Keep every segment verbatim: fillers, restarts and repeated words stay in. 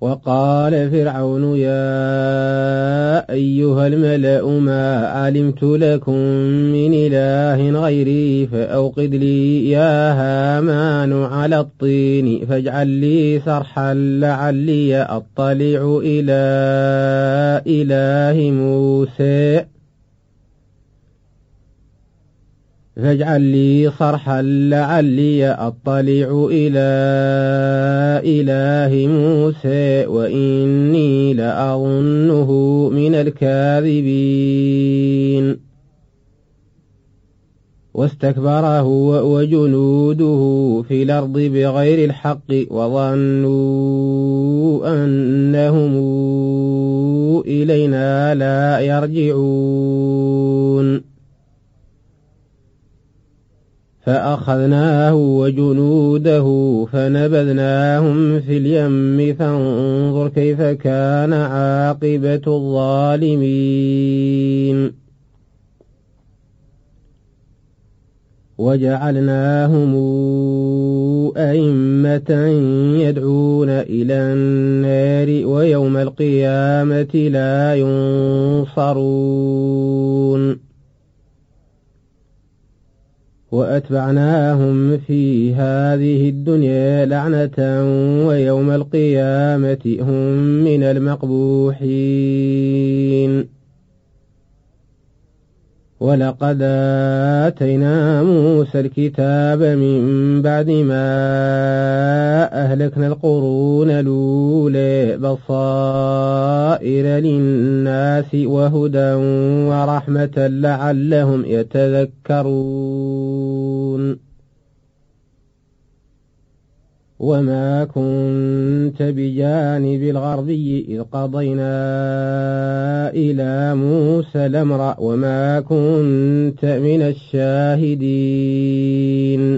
وقال فرعون يا أيها الملأ ما علمت لكم من إله غيري فأوقد لي يا هامان على الطين فاجعل لي صرحا لعلي أطلع إلى إله موسى فاجعل لي صرحا لعلي أطلع إلى إله موسى وإني لأظنه من الكاذبين واستكبر هو وجنوده في الأرض بغير الحق وظنوا أنهم إلينا لا يرجعون فأخذناه وجنوده فنبذناهم في اليم فانظر كيف كان عاقبة الظالمين وجعلناهم أئمة يدعون إلى النار ويوم القيامة لا ينصرون وأتبعناهم في هذه الدنيا لعنة ويوم القيامة هم من المقبوحين ولقد آتينا موسى الكتاب من بعد ما أهلكنا القرون الأولى بصائر للناس وهدى ورحمة لعلهم يتذكرون وما كنت بجانب الغربي إذ قضينا إلى موسى الأمر وما كنت من الشاهدين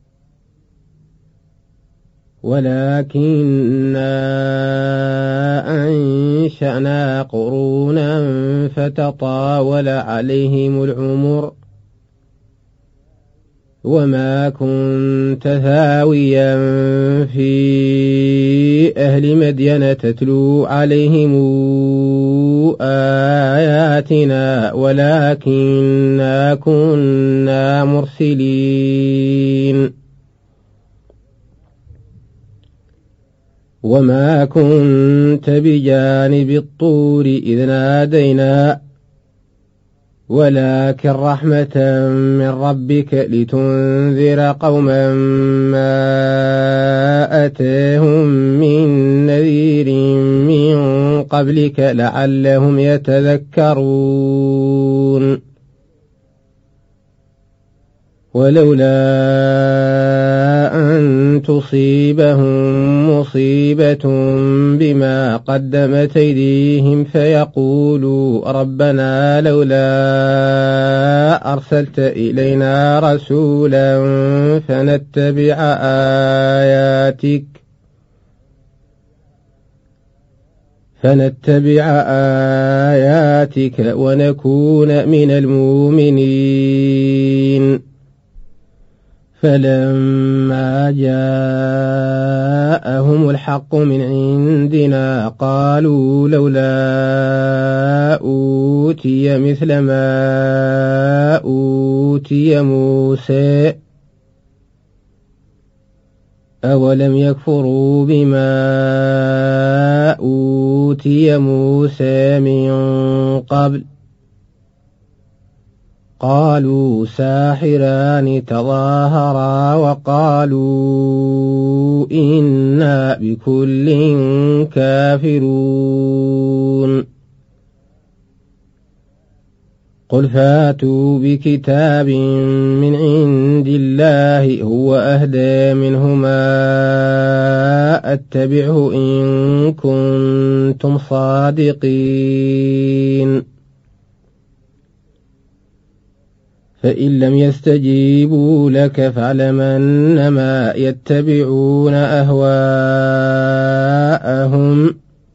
ولكننا أنشأنا قرونا فتطاول عليهم العمر وما كنت ثاويا في أهل مدين تتلو عليهم آياتنا ولكننا كنا مرسلين وما كنت بجانب الطور إذ نادينا ولكن رحمة من ربك لتنذر قوما ما أتاهم من نذير من قبلك لعلهم يتذكرون ولولا أن تصيبهم مصيبة بما قدمت أيديهم فيقولوا ربنا لولا أرسلت إلينا رسولا فنتبع آياتك فنتبع آياتك ونكون من المؤمنين فلما جاءهم الحق من عندنا قالوا لولا أوتي مثل ما أوتي موسى أولم يكفروا بما أوتي موسى من قبل قالوا ساحران تظاهرا وقالوا إنا بكل كافرون قل فاتوا بكتاب من عند الله هو أهدى منهما أتبعه إن كنتم صادقين فإن لم يستجيبوا لك فاعلم أنما يتبعون أهواءهم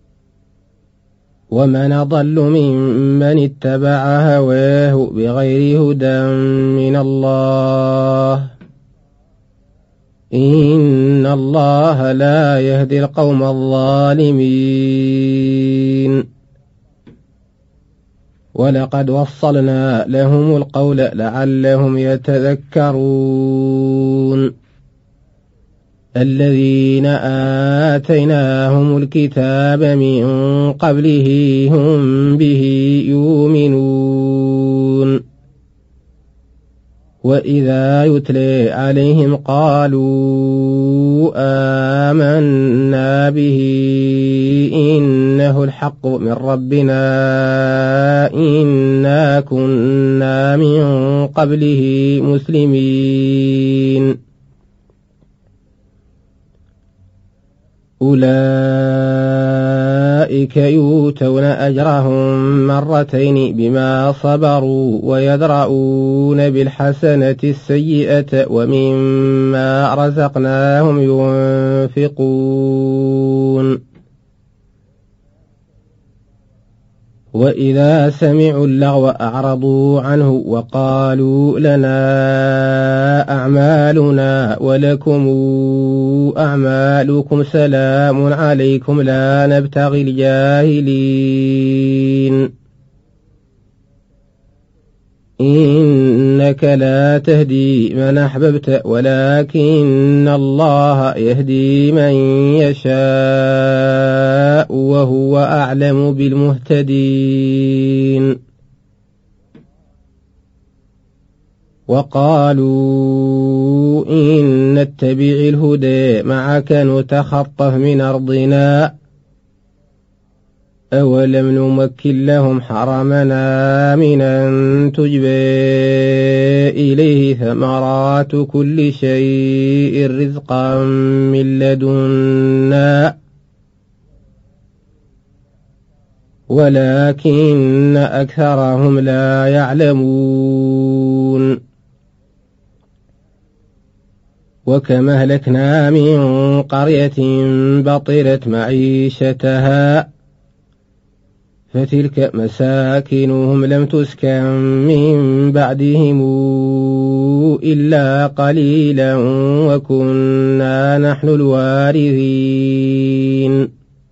ومن أضل ممن اتبع هواه بغير هدى من الله إن الله لا يهدي القوم الظالمين ولقد وصلنا لهم القول لعلهم يتذكرون الذين آتيناهم الكتاب من قبله هم به يؤمنون وإذا يتلى عليهم قالوا آمنا به إنه الحق من ربنا إنا كنا من قبله مسلمين أولئك يؤتون أجرهم مرتين بما صبروا ويدرؤون بالحسنة السيئة ومما رزقناهم ينفقون وإذا سمعوا اللغو أعرضوا عنه وقالوا لنا أعمالنا ولكم أعمالكم سلام عليكم لا نبتغي الجاهلين إنك لا تهدي من أحببت ولكن الله يهدي من يشاء وهو أعلم بالمهتدين وقالوا إن نتبع الهدى معك نتخطف من أرضنا أولم نمكن لهم حرمنا من أن تجبى إليه ثمرات كل شيء رزقا من لدنا ولكن أكثرهم لا يعلمون وكم أهلكنا من قرية بطرت معيشتها فتلك مساكنهم لم تسكن من بعدهم إلا قليلا وكنا نحن الوارثين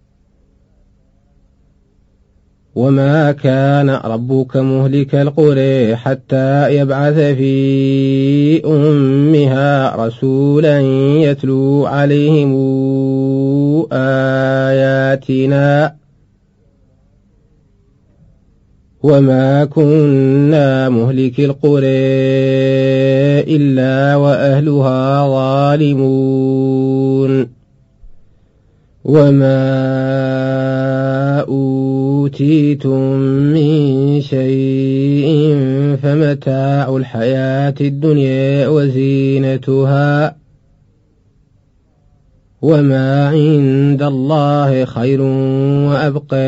وما كان ربك مهلك القرى حتى يبعث في أمها رسولا يتلو عليهم آياتنا وما كنا مهلك القرى إلا وأهلها ظالمون وما أوتيتم من شيء فمتاع الحياة الدنيا وزينتها وما عند الله خير وأبقى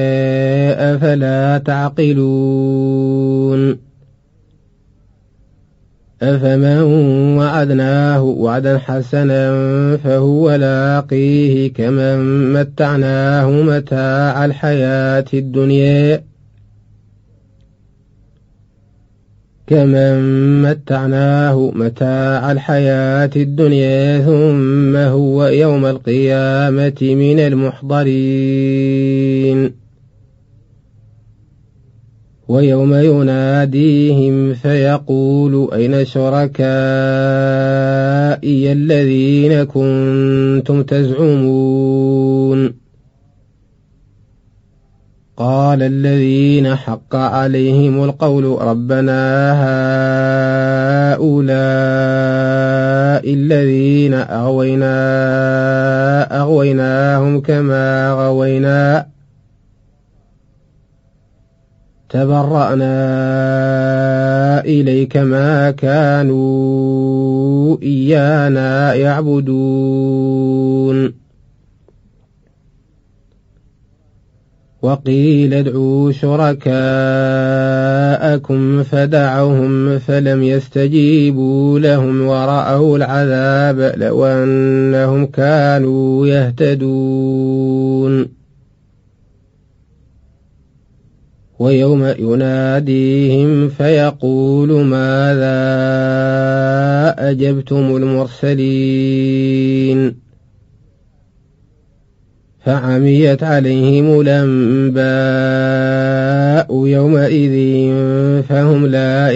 أفلا تعقلون أفمن وعدناه وعدا حسنا فهو لاقيه كمن متعناه متاع الحياة الدنيا كمن متعناه متاع الحياة الدنيا ثم هو يوم القيامة من المحضرين ويوم يناديهم فيقول أين شركائي الذين كنتم تزعمون قال الذين حق عليهم القول ربنا هؤلاء الذين أغوينا أغويناهم كما غوينا تبرأنا إليك ما كانوا إيانا يعبدون وقيل ادعوا شركاءكم فدعوهم فلم يستجيبوا لهم ورأوا العذاب لو أنهم كانوا يهتدون ويوم يناديهم فيقول ماذا أجبتم المرسلين فعميت عليهم الأنباء يومئذ فهم لا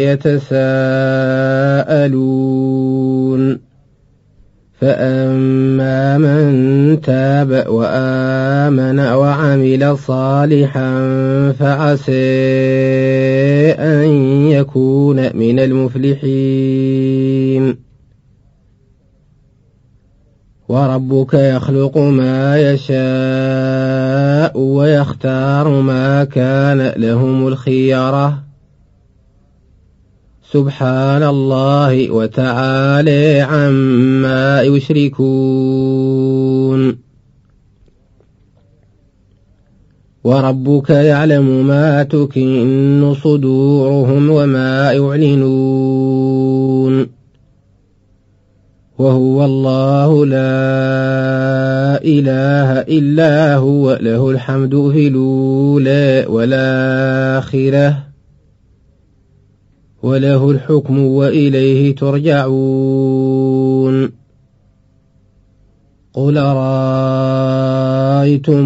يتساءلون فأما من تاب وآمن وعمل صالحا فعسى أن يكون من المفلحين وربك يخلق ما يشاء ويختار ما كان لهم الخيرة سبحان الله وتعالى عما يشركون وربك يعلم ما تكن صدورهم وما يعلنون وهو الله لا إله إلا هو له الحمد في الأولى والآخرة وله الحكم وإليه ترجعون قل رأيتم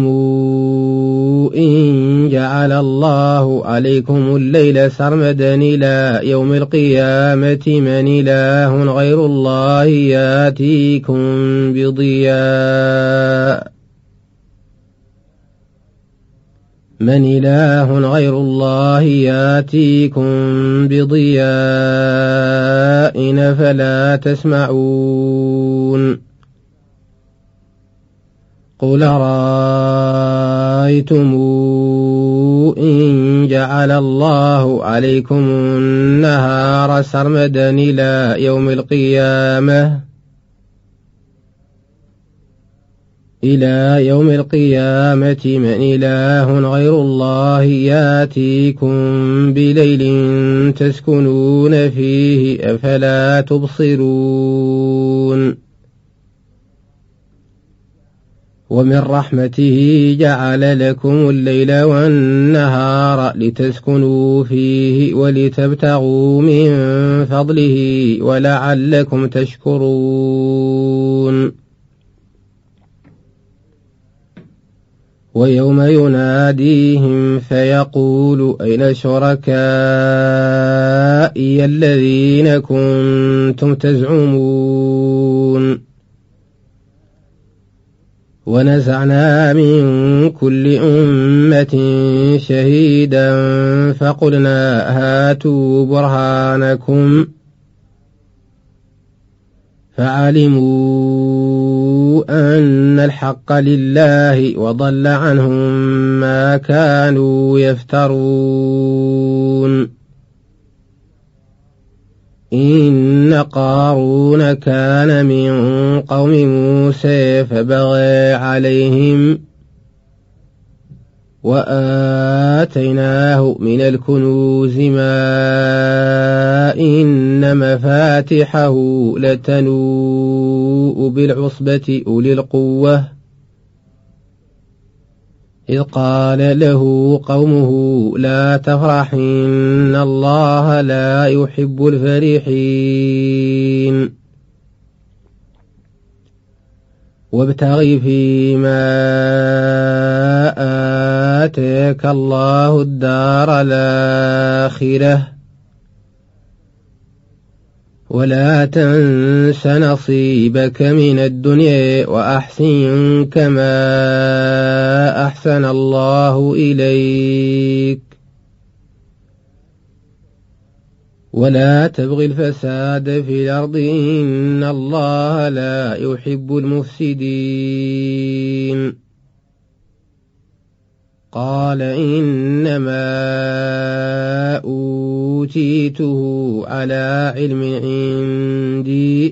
إن جعل الله عليكم الليل سرمدا إلى يوم القيامة من إله غير الله ياتيكم بضياء من إله غير الله ياتيكم بضياء فلا تسمعون قل رأيتم إن جعل الله عليكم النهار سرمدا إلى يوم القيامة إلى يوم القيامة من إله غير الله ياتيكم بليل تسكنون فيه أفلا تبصرون ومن رحمته جعل لكم الليل والنهار لتسكنوا فيه ولتبتغوا من فضله ولعلكم تشكرون ويوم يناديهم فيقول أين شركائي الذين كنتم تزعمون ونزعنا من كل أمة شهيدا فقلنا هاتوا برهانكم فعلموا أن الحق لله وضل عنهم ما كانوا يفترون إن قارون كان من قوم موسى فبغى عليهم وآتيناه من الكنوز ما إن مفاتحه لتنوء بالعصبة أولي القوة إذ قال له قومه لا تفرح إن الله لا يحب الفرحين وابتغ فيما آتاك الله الدار الآخرة ولا تنس نصيبك من الدنيا وأحسن كما أحسن الله إليك ولا تبغ الفساد في الأرض إن الله لا يحب المفسدين قال إنما أوتيته على علم عندي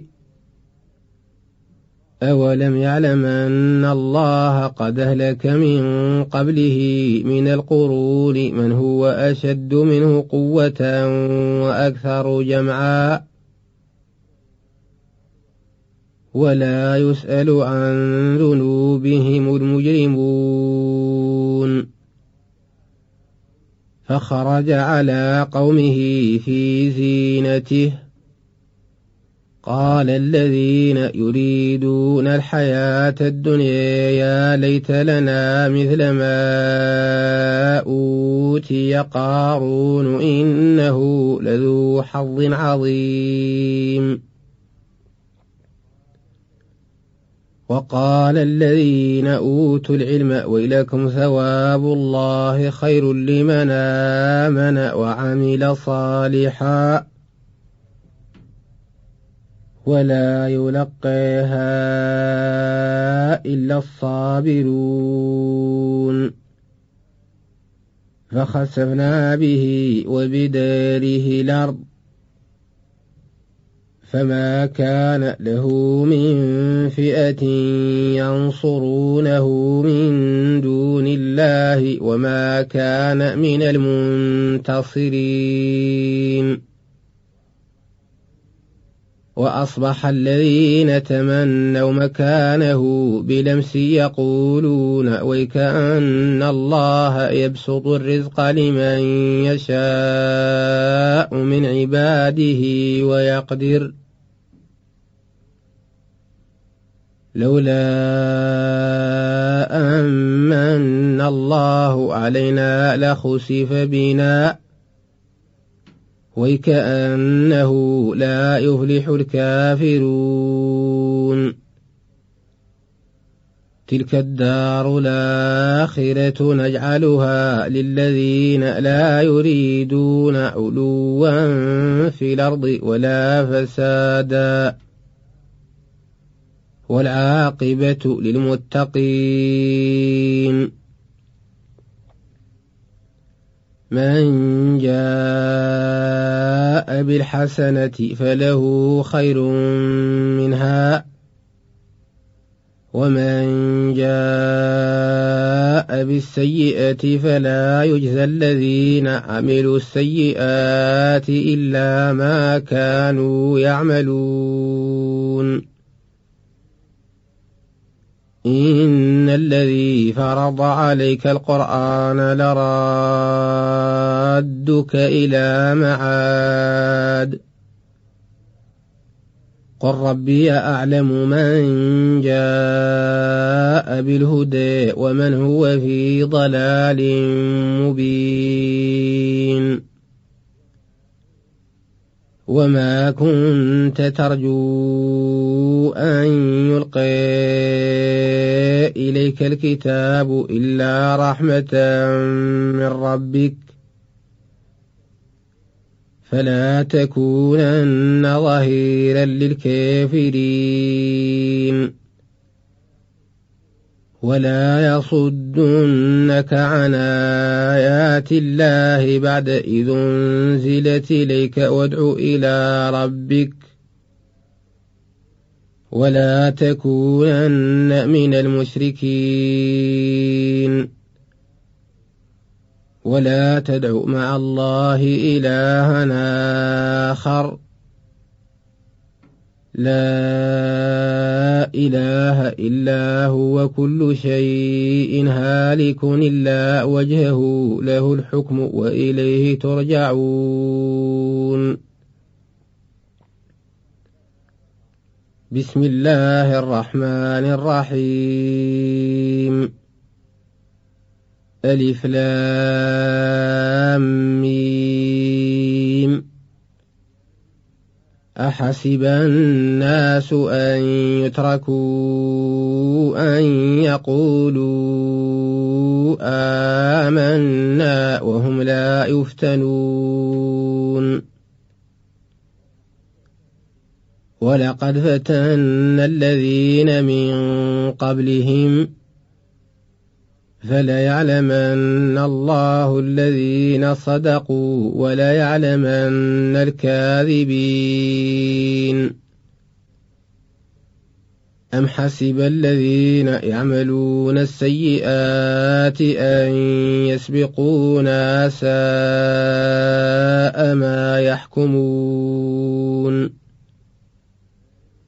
أولم يعلم أن الله قد أهلك من قبله من القرون من هو أشد منه قوة وأكثر جمعا ولا يسأل عن ذنوبهم المجرمون فخرج على قومه في زينته. قال الذين يريدون الحياة الدنيا يا ليت لنا مثل ما أوتي قارون إنه لذو حظ عظيم. وقال الذين أوتوا العلم ويلكم ثواب الله خير لمن آمن وعمل صالحا ولا يلقيها إلا الصابرون. فخسفنا به وبداره الأرض فما كان له من فئة ينصرونه من دون الله وما كان من المنتصرين. وأصبح الذين تمنوا مكانه بلمس يقولون ويكأن الله يبسط الرزق لمن يشاء من عباده ويقدر لولا أمن الله علينا لخسف بنا ويكأنه لا يفلح الكافرون. تلك الدار الآخرة نجعلها للذين لا يريدون علوا في الأرض ولا فسادا والعاقبة للمتقين. من جاء بالحسنة فله خير منها ومن جاء بالسيئة فلا يجزى الذين عملوا السيئات إلا ما كانوا يعملون. إن الذي فرض عليك القرآن لرادك إلى معاد قل ربي أعلم من جاء بالهدى ومن هو في ضلال مبين. وما كنت ترجو أن يلقى إليك الكتاب إلا رحمة من ربك فلا تكونن ظهيرا للكافرين ولا يصدنك عن آيات الله بعد إذ أنزلت إليك وادع إلى ربك ولا تكونن من المشركين ولا تدع مع الله إلها آخر لا إله إلا هو كل شيء هالك إلا وجهه له الحكم وإليه ترجعون. بسم الله الرحمن الرحيم. ألف لام ميم. أحسب الناس أن يتركوا أن يقولوا آمنا وهم لا يفتنون ولقد فتنا الذين من قبلهم فليعلمن الله الذين صدقوا وليعلمن الكاذبين. أم حسب الذين يعملون السيئات أن يسبقونا ساء ما يحكمون.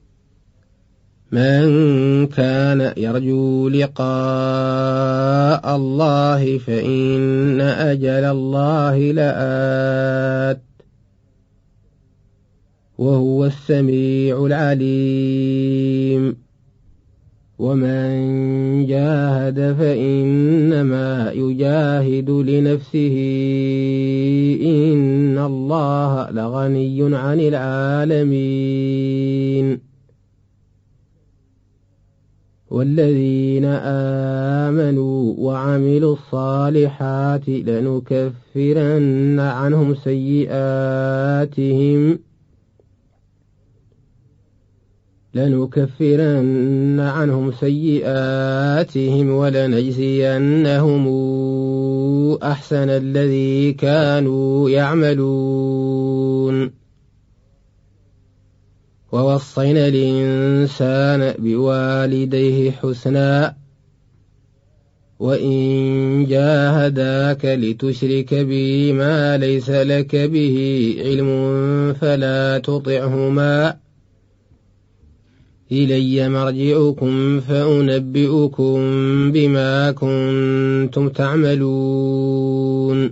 من كان يرجو لقاء الله فإن أجل الله لآت وهو السميع العليم ومن جاهد فإنما يجاهد لنفسه إن الله لغني عن العالمين والذين آمنوا وعملوا الصالحات لنكفرن عنهم سيئاتهم لنكفرن عنهم سيئاتهم ولنجزينهم أحسن الذي كانوا يعملون ووصينا الإنسان بوالديه حسنا وإن جاهداك لتشرك بي ما ليس لك به علم فلا تطعهما إلي مرجعكم فأنبئكم بما كنتم تعملون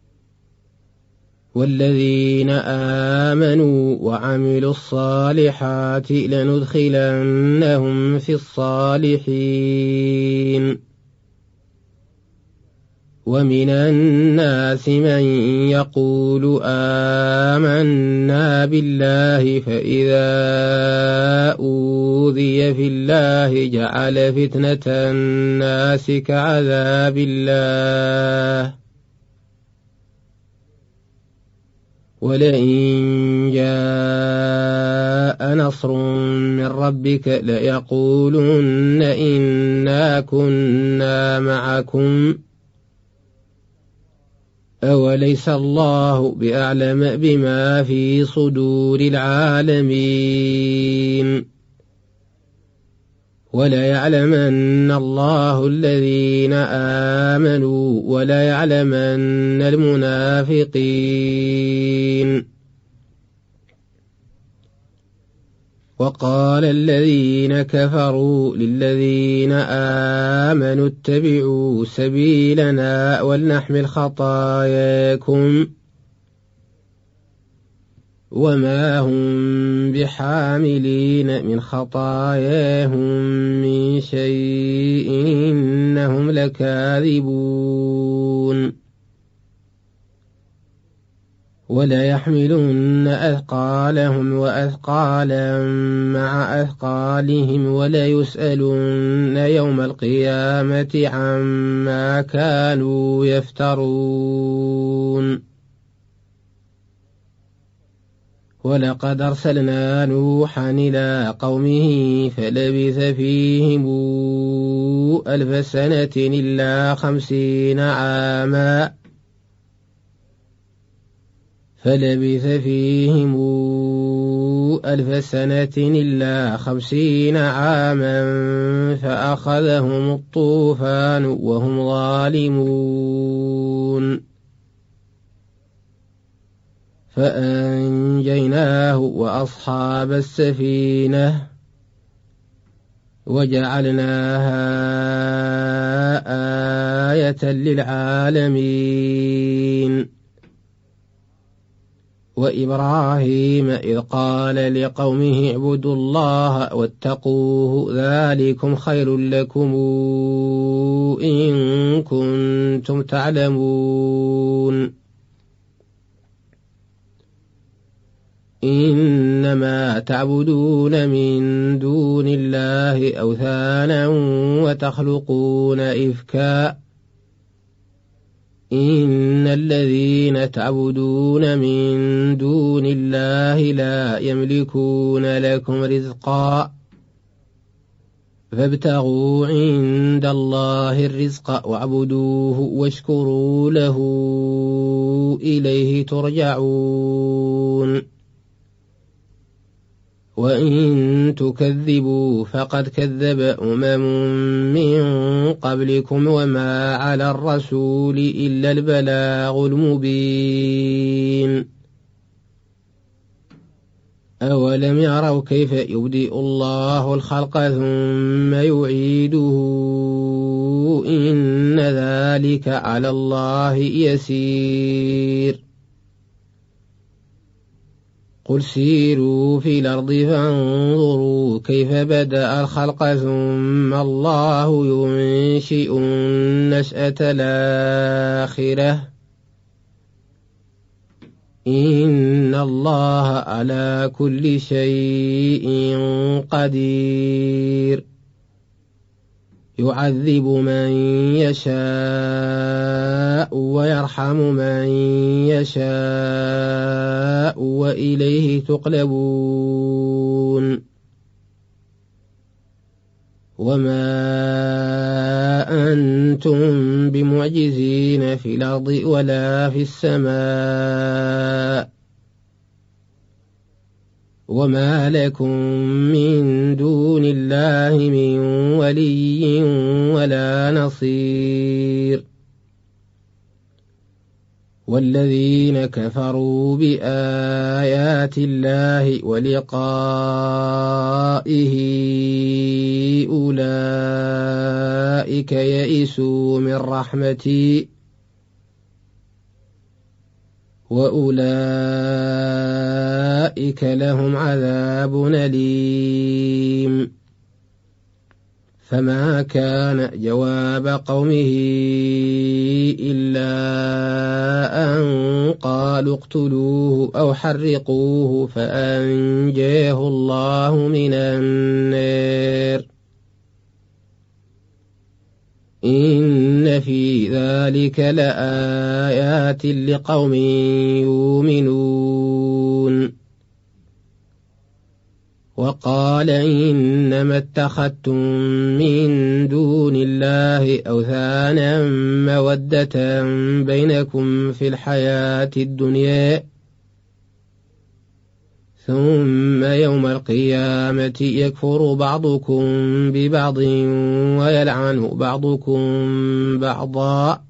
والذين آمنوا وعملوا الصالحات لندخلنهم في الصالحين ومن الناس من يقول آمنا بالله فإذا أوذي في الله جعل فتنة الناس كعذاب الله ولئن جاء نصر من ربك ليقولن إنا كنا معكم أوليس الله بأعلم بما في صدور العالمين وليعلمن الله الذين آمنوا وليعلمن المنافقين وقال الذين كفروا للذين آمنوا اتبعوا سبيلنا ولنحمل خطاياكم وما هم بحاملين من خطاياهم من شيء إنهم لكاذبون وليحملن أثقالهم وأثقالا مع أثقالهم وليسألن يوم القيامة عما كانوا يفترون ولقد أرسلنا نوحا إلى قومه فلبث فيهم ألف سنة إلا خمسين عاما فلبث فيهم ألف سنة إلا خمسين عاما فأخذهم الطوفان وهم ظالمون فأنجيناه وأصحاب السفينة وجعلناها آية للعالمين وإبراهيم إذ قال لقومه اعبدوا الله واتقوه ذلكم خير لكم إن كنتم تعلمون إنما تعبدون من دون الله أوثانا وتخلقون إفكا إن الذين تعبدون من دون الله لا يملكون لكم رزقا فابتغوا عند الله الرزق واعبدوه واشكروا له إليه ترجعون وإن تكذبوا فقد كذب أمم من قبلكم وما على الرسول إلا البلاغ المبين أولم يروا كيف يبدئ الله الخلق ثم يعيده إن ذلك ذلك على الله يسير. قل سيروا في الأرض فانظروا كيف بدأ الخلق ثم الله ينشئ النشأة الآخرة إن الله على كل شيء قدير. يعذب من يشاء ويرحم من يشاء وإليه تقلبون. وما أنتم بمعجزين في الأرض ولا في السماء وما لكم من دون الله من ولي ولا نصير. والذين كفروا بآيات الله ولقائه أولئك يئسوا من رحمتي وأولئك لهم عذاب أليم. فما كان جواب قومه إلا أن قالوا اقتلوه أو حرقوه فأنجاه الله من النار إن في ذلك لآيات لقوم يؤمنون. وقال إنما اتخذتم من دون الله أوثانا مودة بينكم في الحياة الدنيا ثم يوم القيامة يكفر بعضكم ببعض ويلعن بعضكم بعضا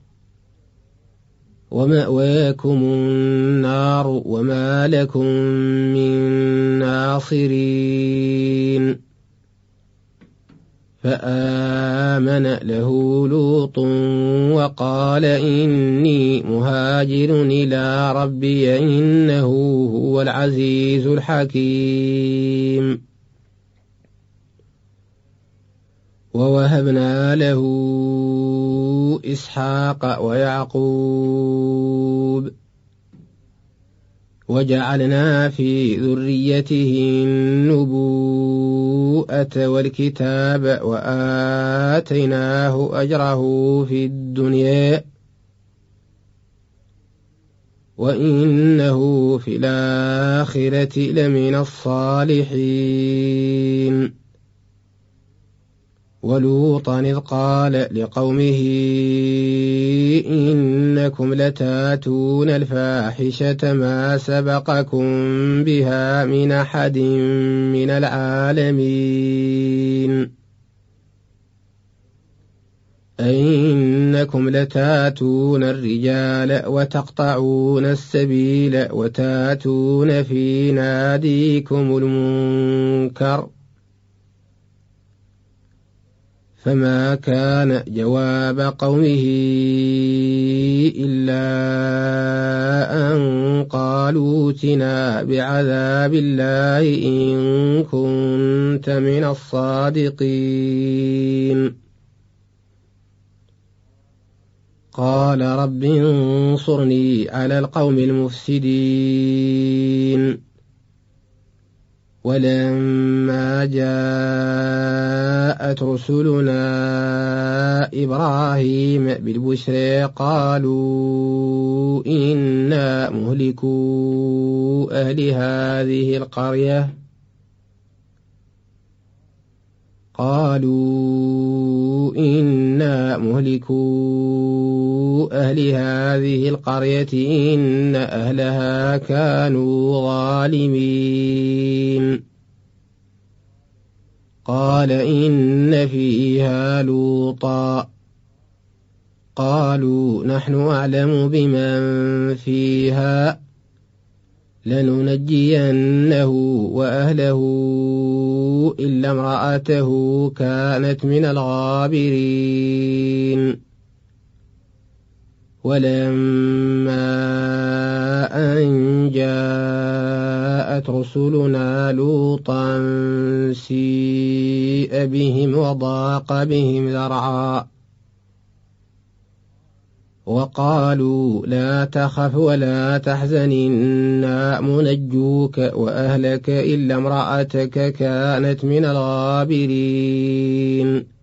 ومأواكم النار وما لكم من ناصرين. فآمن له لوط وقال إني مهاجر إلى ربي إنه هو العزيز الحكيم. ووهبنا له إسحاق ويعقوب وجعلنا في ذريته النبوءة والكتاب وآتيناه أجره في الدنيا وإنه في الآخرة لمن الصالحين. ولوطا إذ قال لقومه إنكم لتاتون الفاحشة ما سبقكم بها من أحد من العالمين أئنكم لتاتون الرجال وتقطعون السبيل وتاتون في ناديكم المنكر. فما كان جواب قومه إلا أن قالوا ائتنا بعذاب الله إن كنت من الصادقين. قال رب انصرني على القوم المفسدين. ولما جاءت رسلنا إبراهيم بالبشرى قالوا إنا مهلكو أهل هذه القرية قالوا إنا مهلكو أهل هذه القرية إن أهلها كانوا ظالمين. قال إن فيها لوطا قالوا نحن أعلم بمن فيها لننجينه وأهله إلا امرأته كانت من الغابرين. ولما أن جاءت رسلنا لوطا سيء بهم وضاق بهم ذرعا وقالوا لا تخف ولا تحزن إنا منجوك وأهلك إلا امرأتك كانت من الغابرين